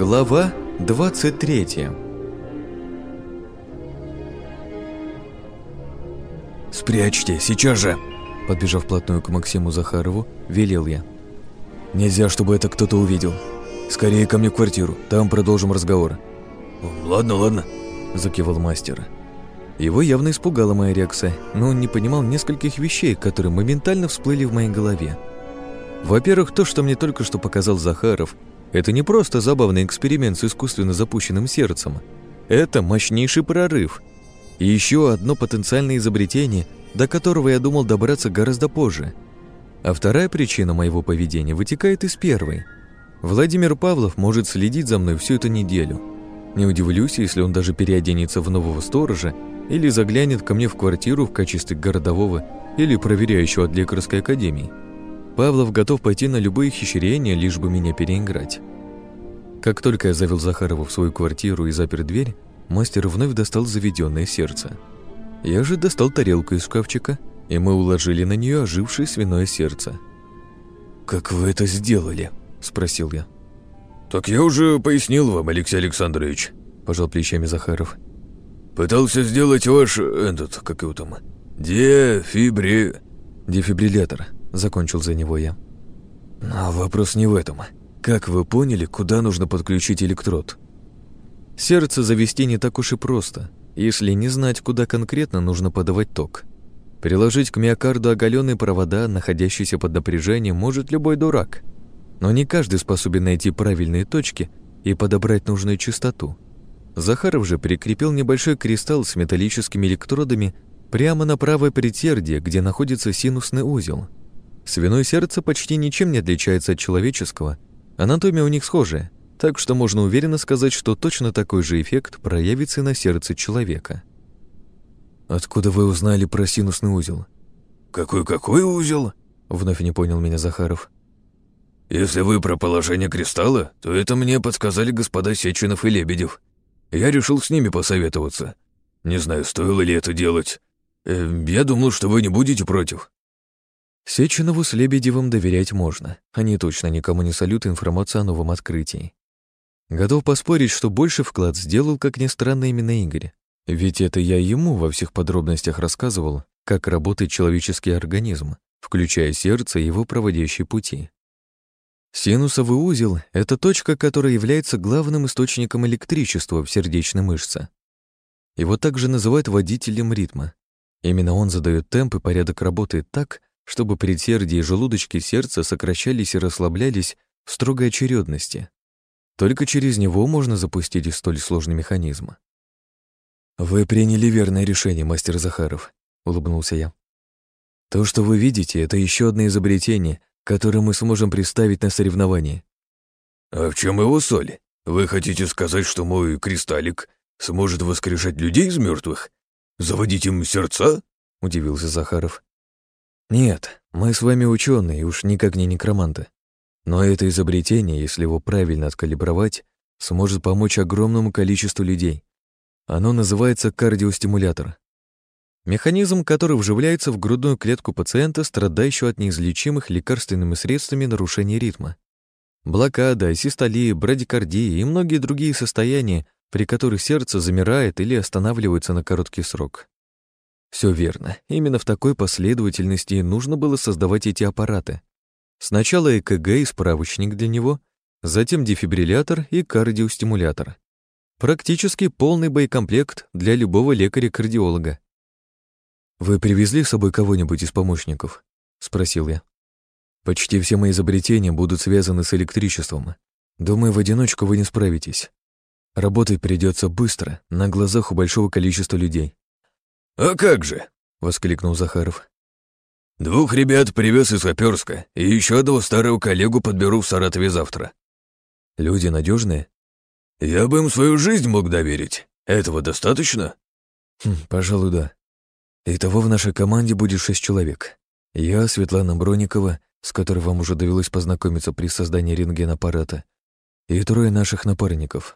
Глава 23. «Спрячьте, сейчас же!» Подбежав вплотную к Максиму Захарову, велел я. «Нельзя, чтобы это кто-то увидел. Скорее ко мне в квартиру, там продолжим разговор». «Ладно», — закивал мастер. Его явно испугала моя реакция, но он не понимал нескольких вещей, которые моментально всплыли в моей голове. Во-первых, то, что мне только что показал Захаров, это не просто забавный эксперимент с искусственно запущенным сердцем. Это мощнейший прорыв. И еще одно потенциальное изобретение, до которого я думал добраться гораздо позже. А вторая причина моего поведения вытекает из первой. Владимир Павлов может следить за мной всю эту неделю. Не удивлюсь, если он даже переоденется в нового сторожа или заглянет ко мне в квартиру в качестве городового или проверяющего от лекарской академии. Павлов готов пойти на любые хищрения, лишь бы меня переиграть. Как только я завел Захарова в свою квартиру и запер дверь, мастер вновь достал заведенное сердце. Я же достал тарелку из шкафчика, и мы уложили на нее ожившее свиное сердце. «Как вы это сделали?» – спросил я. «Так я уже пояснил вам, Алексей Александрович», – пожал плечами Захаров. «Пытался сделать ваш, как его там, дефибриллятор», – закончил за него я. Но вопрос не в этом. Как вы поняли, куда нужно подключить электрод? Сердце завести не так уж и просто, если не знать, куда конкретно нужно подавать ток. Приложить к миокарду оголенные провода, находящиеся под напряжением, может любой дурак. Но не каждый способен найти правильные точки и подобрать нужную частоту. Захаров же прикрепил небольшой кристалл с металлическими электродами прямо на правое предсердие, где находится синусный узел. Свиное сердце почти ничем не отличается от человеческого, анатомия у них схожая, так что можно уверенно сказать, что точно такой же эффект проявится и на сердце человека. «Откуда вы узнали про синусный узел?» «Какой узел?» — вновь не понял меня Захаров. «Если вы про положение кристалла, то это мне подсказали господа Сеченов и Лебедев. Я решил с ними посоветоваться. Не знаю, стоило ли это делать. Я думал, что вы не будете против». Сеченову с Лебедевым доверять можно. Они точно никому не солют информацию о новом открытии. Готов поспорить, что больше вклад сделал, как ни странно, именно Игорь. Ведь это я ему во всех подробностях рассказывал, как работает человеческий организм, включая сердце и его проводящие пути. Синусовый узел — это точка, которая является главным источником электричества в сердечной мышце. Его также называют водителем ритма. Именно он задает темп и порядок работы так, чтобы предсердие и желудочки сердца сокращались и расслаблялись в строгой очередности. Только через него можно запустить столь сложный механизм. «Вы приняли верное решение, мастер Захаров», — улыбнулся я. «То, что вы видите, это еще одно изобретение, которое мы сможем представить на соревновании». «А в чем его соль? Вы хотите сказать, что мой кристаллик сможет воскрешать людей из мертвых? Заводить им сердца?» — удивился Захаров. «Нет, мы с вами ученые, и уж никак не некроманты. Но это изобретение, если его правильно откалибровать, сможет помочь огромному количеству людей. Оно называется кардиостимулятор. Механизм, который вживляется в грудную клетку пациента, страдающего от неизлечимых лекарственными средствами нарушений ритма. Блокада, асистолия, брадикардия и многие другие состояния, при которых сердце замирает или останавливается на короткий срок. Все верно. Именно в такой последовательности и нужно было создавать эти аппараты. Сначала ЭКГ и справочник для него, затем дефибриллятор и кардиостимулятор. Практически полный боекомплект для любого лекаря-кардиолога. «Вы привезли с собой кого-нибудь из помощников?» — спросил я. «Почти все мои изобретения будут связаны с электричеством. Думаю, в одиночку вы не справитесь. Работать придется быстро, на глазах у большого количества людей». «А как же!» — воскликнул Захаров. «2 ребят привез из Хоперска, и еще одного старого коллегу подберу в Саратове завтра». «Люди надежные?» «Я бы им свою жизнь мог доверить. Этого достаточно?» «Пожалуй, да. Итого в нашей команде будет 6 человек. Я, Светлана Броникова, с которой вам уже довелось познакомиться при создании рентгенаппарата, и 3 наших напарников.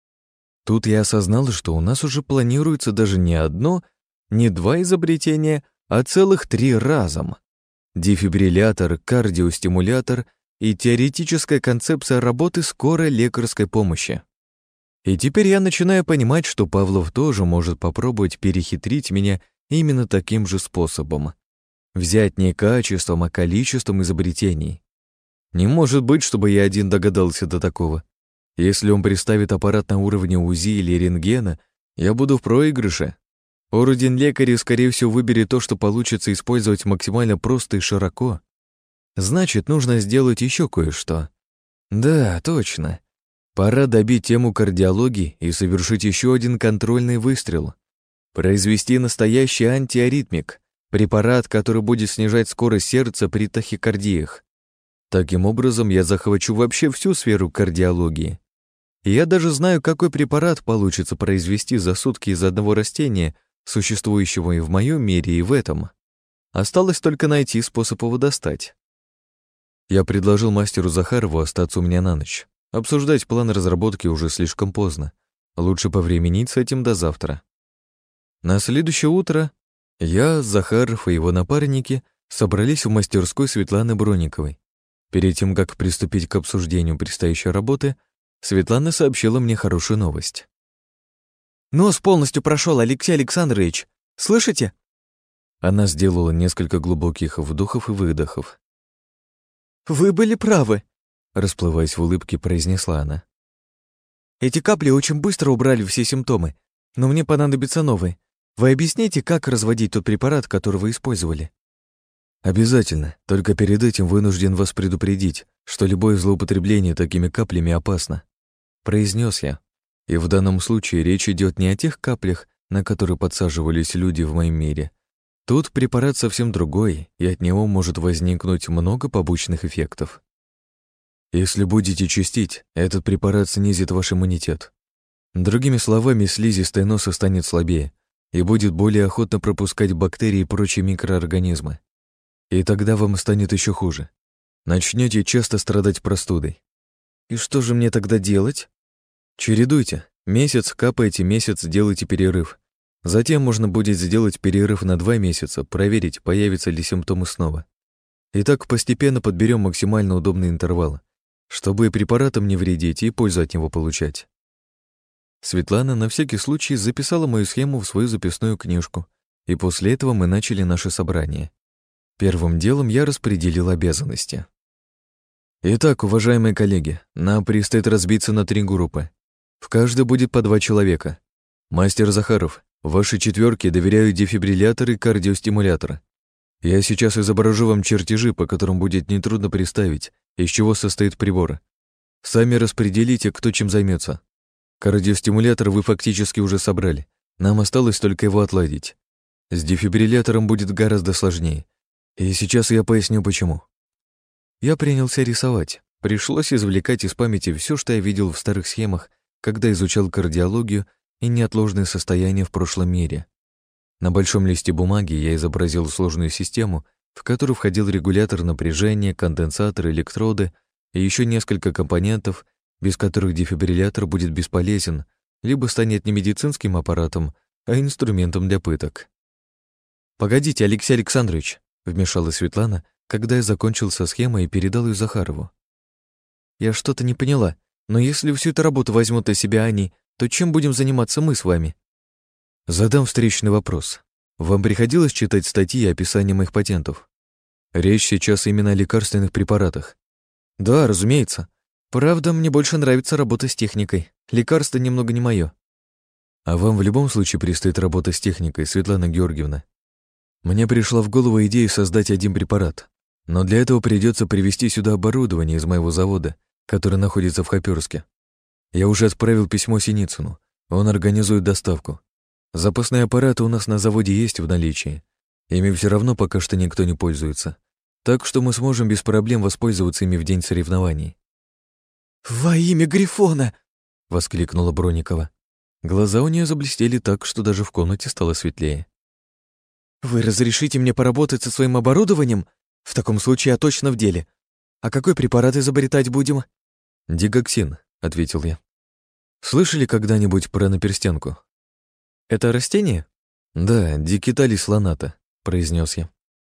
Тут я осознал, что у нас уже планируется даже не одно, не 2 изобретения, а целых 3 разом. Дефибриллятор, кардиостимулятор и теоретическая концепция работы скорой лекарской помощи. И теперь я начинаю понимать, что Павлов тоже может попробовать перехитрить меня именно таким же способом. Взять не качеством, а количеством изобретений. Не может быть, чтобы я один догадался до такого. Если он представит аппарат на уровне УЗИ или рентгена, я буду в проигрыше. Орден-лекарей, скорее всего, выберет то, что получится использовать максимально просто и широко. Значит, нужно сделать еще кое-что. Да, точно. Пора добить тему кардиологии и совершить еще один контрольный выстрел. Произвести настоящий антиаритмик, препарат, который будет снижать скорость сердца при тахикардиях. Таким образом, я захвачу вообще всю сферу кардиологии. И я даже знаю, какой препарат получится произвести за сутки из одного растения, существующего и в моем мире, и в этом. Осталось только найти способ его достать. Я предложил мастеру Захарову остаться у меня на ночь. Обсуждать план разработки уже слишком поздно. Лучше повременить с этим до завтра. На следующее утро я, Захаров и его напарники собрались в мастерской Светланы Бронниковой. Перед тем, как приступить к обсуждению предстоящей работы, Светлана сообщила мне хорошую новость. «Нос полностью прошел, Алексей Александрович. Слышите?» Она сделала несколько глубоких вдохов и выдохов. «Вы были правы», — расплываясь в улыбке, произнесла она. «Эти капли очень быстро убрали все симптомы, но мне понадобятся новые. Вы объясните, как разводить тот препарат, который вы использовали?» «Обязательно. Только перед этим вынужден вас предупредить, что любое злоупотребление такими каплями опасно», — произнес я. И в данном случае речь идет не о тех каплях, на которые подсаживались люди в моем мире. Тут препарат совсем другой, и от него может возникнуть много побочных эффектов. Если будете чистить, этот препарат снизит ваш иммунитет. Другими словами, слизистая носа станет слабее и будет более охотно пропускать бактерии и прочие микроорганизмы. И тогда вам станет еще хуже. Начнете часто страдать простудой. И что же мне тогда делать? Чередуйте. Месяц капаете, месяц делайте перерыв. Затем можно будет сделать перерыв на 2 месяца, проверить, появятся ли симптомы снова. И так постепенно подберем максимально удобный интервал, чтобы и препаратам не вредить, и пользу от него получать. Светлана на всякий случай записала мою схему в свою записную книжку, и после этого мы начали наше собрание. Первым делом я распределил обязанности. Итак, уважаемые коллеги, нам предстоит разбиться на 3 группы. В каждой будет по 2 человека. Мастер Захаров, вашей четверке доверяю дефибриллятор и кардиостимулятор. Я сейчас изображу вам чертежи, по которым будет нетрудно представить, из чего состоит прибор. Сами распределите, кто чем займется. Кардиостимулятор вы фактически уже собрали. Нам осталось только его отладить. С дефибриллятором будет гораздо сложнее. И сейчас я поясню, почему. Я принялся рисовать. Пришлось извлекать из памяти все, что я видел в старых схемах, когда изучал кардиологию и неотложные состояния в прошлом мире. На большом листе бумаги я изобразил сложную систему, в которую входил регулятор напряжения, конденсатор, электроды и еще несколько компонентов, без которых дефибриллятор будет бесполезен, либо станет не медицинским аппаратом, а инструментом для пыток. «Погодите, Алексей Александрович», — вмешалась Светлана, когда я закончил со схемой и передал ее Захарову. «Я что-то не поняла, но если всю эту работу возьмут на себя они, то чем будем заниматься мы с вами?» Задам встречный вопрос. Вам приходилось читать статьи и описания моих патентов? Речь сейчас именно о лекарственных препаратах. Да, разумеется. Правда, мне больше нравится работа с техникой. Лекарство немного не мое. А вам в любом случае предстоит работа с техникой, Светлана Георгиевна. Мне пришла в голову идея создать один препарат, но для этого придется привезти сюда оборудование из моего завода, который находится в Хоперске. Я уже отправил письмо Синицыну. Он организует доставку. Запасные аппараты у нас на заводе есть в наличии. Ими все равно пока что никто не пользуется. Так что мы сможем без проблем воспользоваться ими в день соревнований. «Во имя Грифона!» — воскликнула Бронникова. Глаза у нее заблестели так, что даже в комнате стало светлее. «Вы разрешите мне поработать со своим оборудованием? В таком случае я точно в деле. А какой препарат изобретать будем?» «Дигоксин», — ответил я. «Слышали когда-нибудь про наперстянку?» «Это растение?» «Да, дикиталис ланата», — произнес я.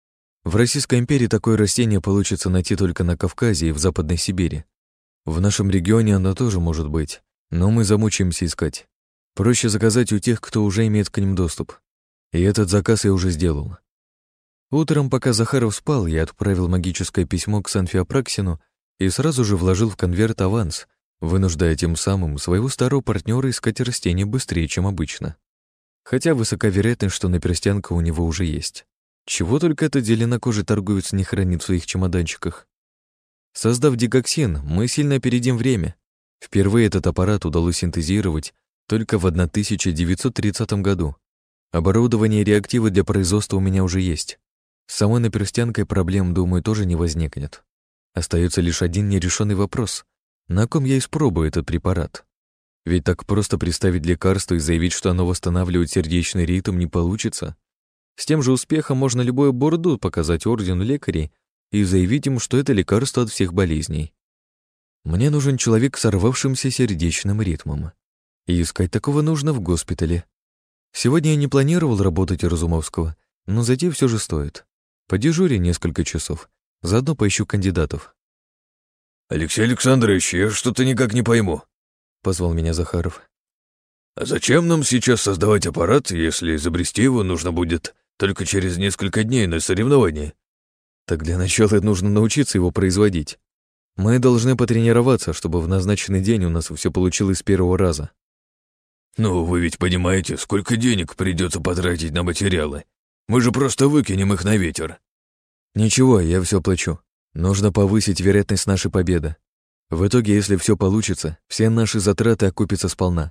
В Российской империи такое растение получится найти только на Кавказе и в Западной Сибири. В нашем регионе оно тоже может быть, но мы замучаемся искать. Проще заказать у тех, кто уже имеет к ним доступ. И этот заказ я уже сделал. Утром, пока Захаров спал, я отправил магическое письмо к Санфиапраксину и сразу же вложил в конверт аванс, вынуждая тем самым своего старого партнера искать растения быстрее, чем обычно. Хотя высока вероятность, что наперстянка у него уже есть. Чего только этот зеленокожий торговец не хранит в своих чемоданчиках. Создав дигоксин, мы сильно опередим время. Впервые этот аппарат удалось синтезировать только в 1930 году. Оборудование и реактивы для производства у меня уже есть. С самой наперстянкой проблем, думаю, тоже не возникнет. Остается лишь один нерешенный вопрос. На ком я испробую этот препарат? Ведь так просто представить лекарство и заявить, что оно восстанавливает сердечный ритм, не получится. С тем же успехом можно любую бурду показать ордену лекарей и заявить им, что это лекарство от всех болезней. Мне нужен человек с сорвавшимся сердечным ритмом. И искать такого нужно в госпитале. Сегодня я не планировал работать у Разумовского, но зайти все же стоит. Подежурю несколько часов, заодно поищу кандидатов. «Алексей Александрович, я что-то никак не пойму», — позвал меня Захаров. «А зачем нам сейчас создавать аппарат, если изобрести его нужно будет только через несколько дней на соревновании?» Так для начала нужно научиться его производить. Мы должны потренироваться, чтобы в назначенный день у нас все получилось с первого раза. «Ну, вы ведь понимаете, сколько денег придется потратить на материалы? Мы же просто выкинем их на ветер». Ничего, я все плачу. Нужно повысить вероятность нашей победы. В итоге, если все получится, все наши затраты окупятся сполна.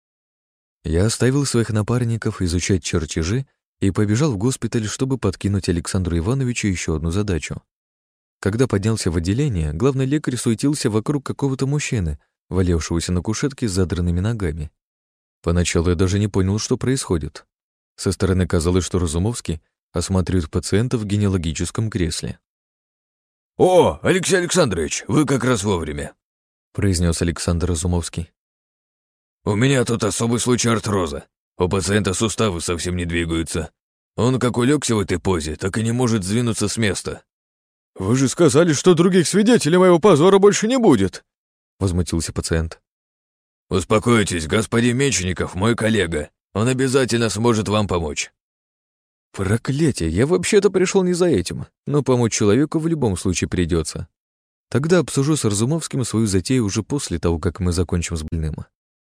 Я оставил своих напарников изучать чертежи и побежал в госпиталь, чтобы подкинуть Александру Ивановичу еще одну задачу. Когда поднялся в отделение, главный лекарь суетился вокруг какого-то мужчины, валявшегося на кушетке с задранными ногами. Поначалу я даже не понял, что происходит. Со стороны казалось, что Разумовский осматривает пациента в генеалогическом кресле. «О, Алексей Александрович, вы как раз вовремя», — произнес Александр Разумовский. «У меня тут особый случай артроза. У пациента суставы совсем не двигаются. Он как улегся в этой позе, так и не может сдвинуться с места». «Вы же сказали, что других свидетелей моего позора больше не будет», — возмутился пациент. «Успокойтесь, господин Мечников, мой коллега. Он обязательно сможет вам помочь». Проклятие, я вообще-то пришел не за этим, но помочь человеку в любом случае придется. Тогда обсужу с Разумовским свою затею уже после того, как мы закончим с больным.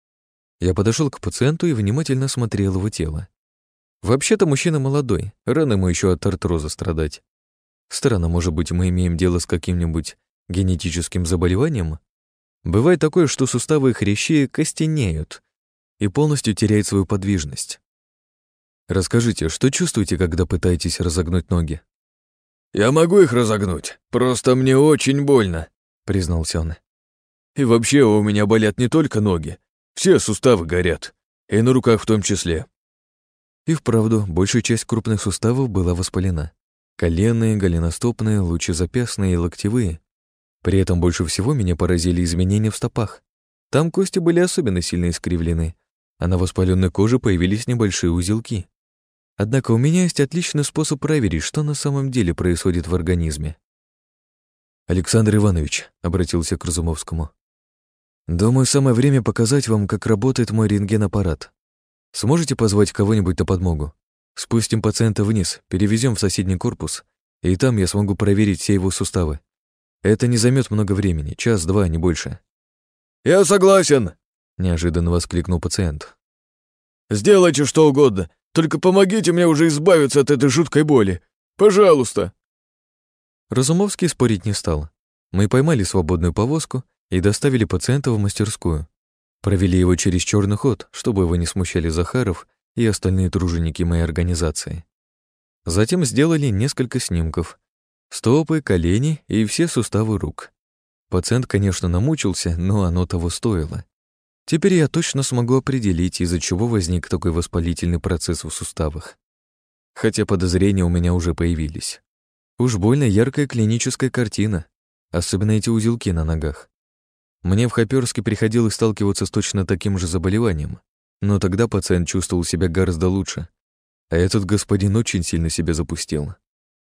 Я подошел к пациенту и внимательно осмотрел его тело. Вообще-то мужчина молодой, рано ему еще от артроза страдать. Странно, может быть, мы имеем дело с каким-нибудь генетическим заболеванием? Бывает такое, что суставы и хрящи костенеют и полностью теряют свою подвижность. Расскажите, что чувствуете, когда пытаетесь разогнуть ноги? «Я могу их разогнуть, просто мне очень больно», — признался он. «И вообще у меня болят не только ноги, все суставы горят, и на руках в том числе». И вправду, большая часть крупных суставов была воспалена. Коленные, голеностопные, лучезапястные и локтевые. При этом больше всего меня поразили изменения в стопах. Там кости были особенно сильно искривлены, а на воспаленной коже появились небольшие узелки. Однако у меня есть отличный способ проверить, что на самом деле происходит в организме. «Александр Иванович», — обратился к Разумовскому, — «думаю, самое время показать вам, как работает мой рентген-аппарат. Сможете позвать кого-нибудь на подмогу? Спустим пациента вниз, перевезем в соседний корпус, и там я смогу проверить все его суставы. Это не займет много времени, час-два, не больше». «Я согласен», — неожиданно воскликнул пациент. «Сделайте что угодно, только помогите мне уже избавиться от этой жуткой боли. Пожалуйста». Разумовский спорить не стал. Мы поймали свободную повозку и доставили пациента в мастерскую. Провели его через черный ход, чтобы его не смущали Захаров и остальные труженики моей организации. Затем сделали несколько снимков. Стопы, колени и все суставы рук. Пациент, конечно, намучился, но оно того стоило. Теперь я точно смогу определить, из-за чего возник такой воспалительный процесс в суставах. Хотя подозрения у меня уже появились. Уж больно яркая клиническая картина, особенно эти узелки на ногах. Мне в Хоперске приходилось сталкиваться с точно таким же заболеванием, но тогда пациент чувствовал себя гораздо лучше, а этот господин очень сильно себя запустил.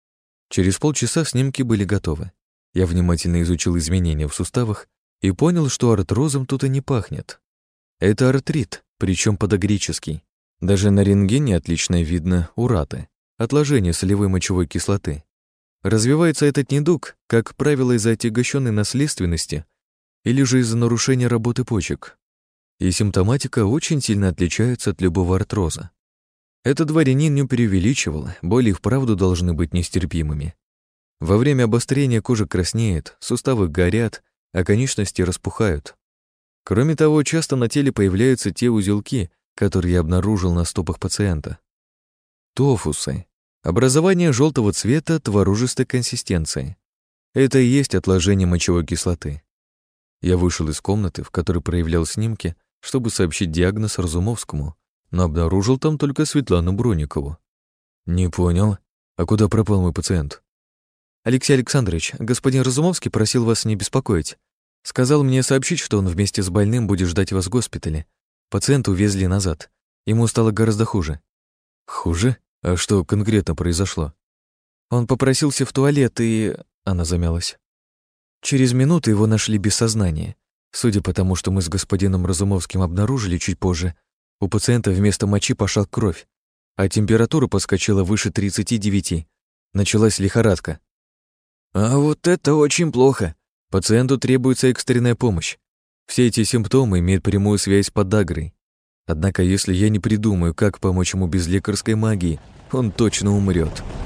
Через полчаса снимки были готовы. Я внимательно изучил изменения в суставах и понял, что артрозом тут и не пахнет. Это артрит, причем подагрический. Даже на рентгене отлично видно ураты, отложение солевой мочевой кислоты. Развивается этот недуг, как правило, из-за отягощенной наследственности или же из-за нарушения работы почек. И симптоматика очень сильно отличается от любого артроза. Этот дворянин не преувеличивал, боли и вправду должны быть нестерпимыми. Во время обострения кожа краснеет, суставы горят, а конечности распухают. Кроме того, часто на теле появляются те узелки, которые я обнаружил на стопах пациента. Тофусы. Образование желтого цвета творожистой консистенции. Это и есть отложение мочевой кислоты. Я вышел из комнаты, в которой проявлял снимки, чтобы сообщить диагноз Разумовскому, но обнаружил там только Светлану Бронникову. Не понял, а куда пропал мой пациент? Алексей Александрович, господин Разумовский просил вас не беспокоить. Сказал мне сообщить, что он вместе с больным будет ждать вас в госпитале. Пациента увезли назад. Ему стало гораздо хуже. Хуже? А что конкретно произошло? Он попросился в туалет и... Она замялась. Через минуту его нашли без сознания. Судя по тому, что мы с господином Разумовским обнаружили чуть позже, у пациента вместо мочи пошла кровь, а температура подскочила выше 39. Началась лихорадка. А вот это очень плохо. Пациенту требуется экстренная помощь. Все эти симптомы имеют прямую связь с подагрой. Однако, если я не придумаю, как помочь ему без лекарской магии, он точно умрет.